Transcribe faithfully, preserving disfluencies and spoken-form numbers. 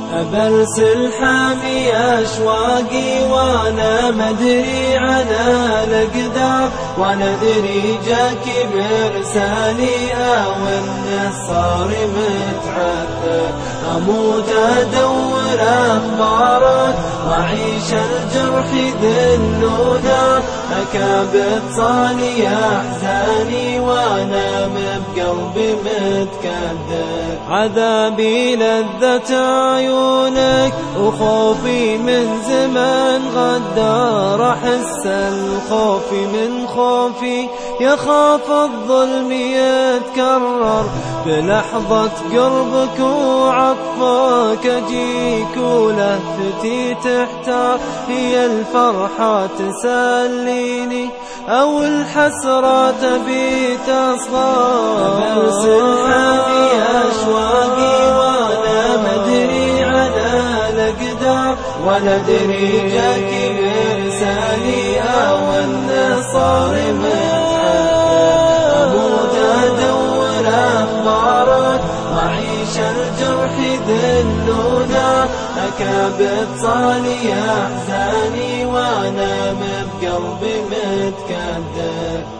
أبرسل حامي أشواقي وأنا مدري على الأقدار، وأنا أدري جاك برسالي أو إنه صار متعثر. أموت أدور أخبارك وأعيش الجرح ذلونا، أكابد صالي أحزاني وأنا بقلبي متكدر. عذابي لذة عيونك وخوفي من زمن غدار، أحس الخوف من خوفي يخاف الظلم يتكرر. بلحظة قربك وعطفك أجيك ولهفتي تحتار، هي الفرحة تسليني أو الحسرة تبي تصغر. أبرسل حامي أشواقي وأنا مدري على الأقدار، ولا أدري جاك برسالي أو إنه صار متعثر. أموت أدور أخبارك وأعيش الجرح ذلونا، أكابد صالي أحزاني وأنا بقلبي متكدر.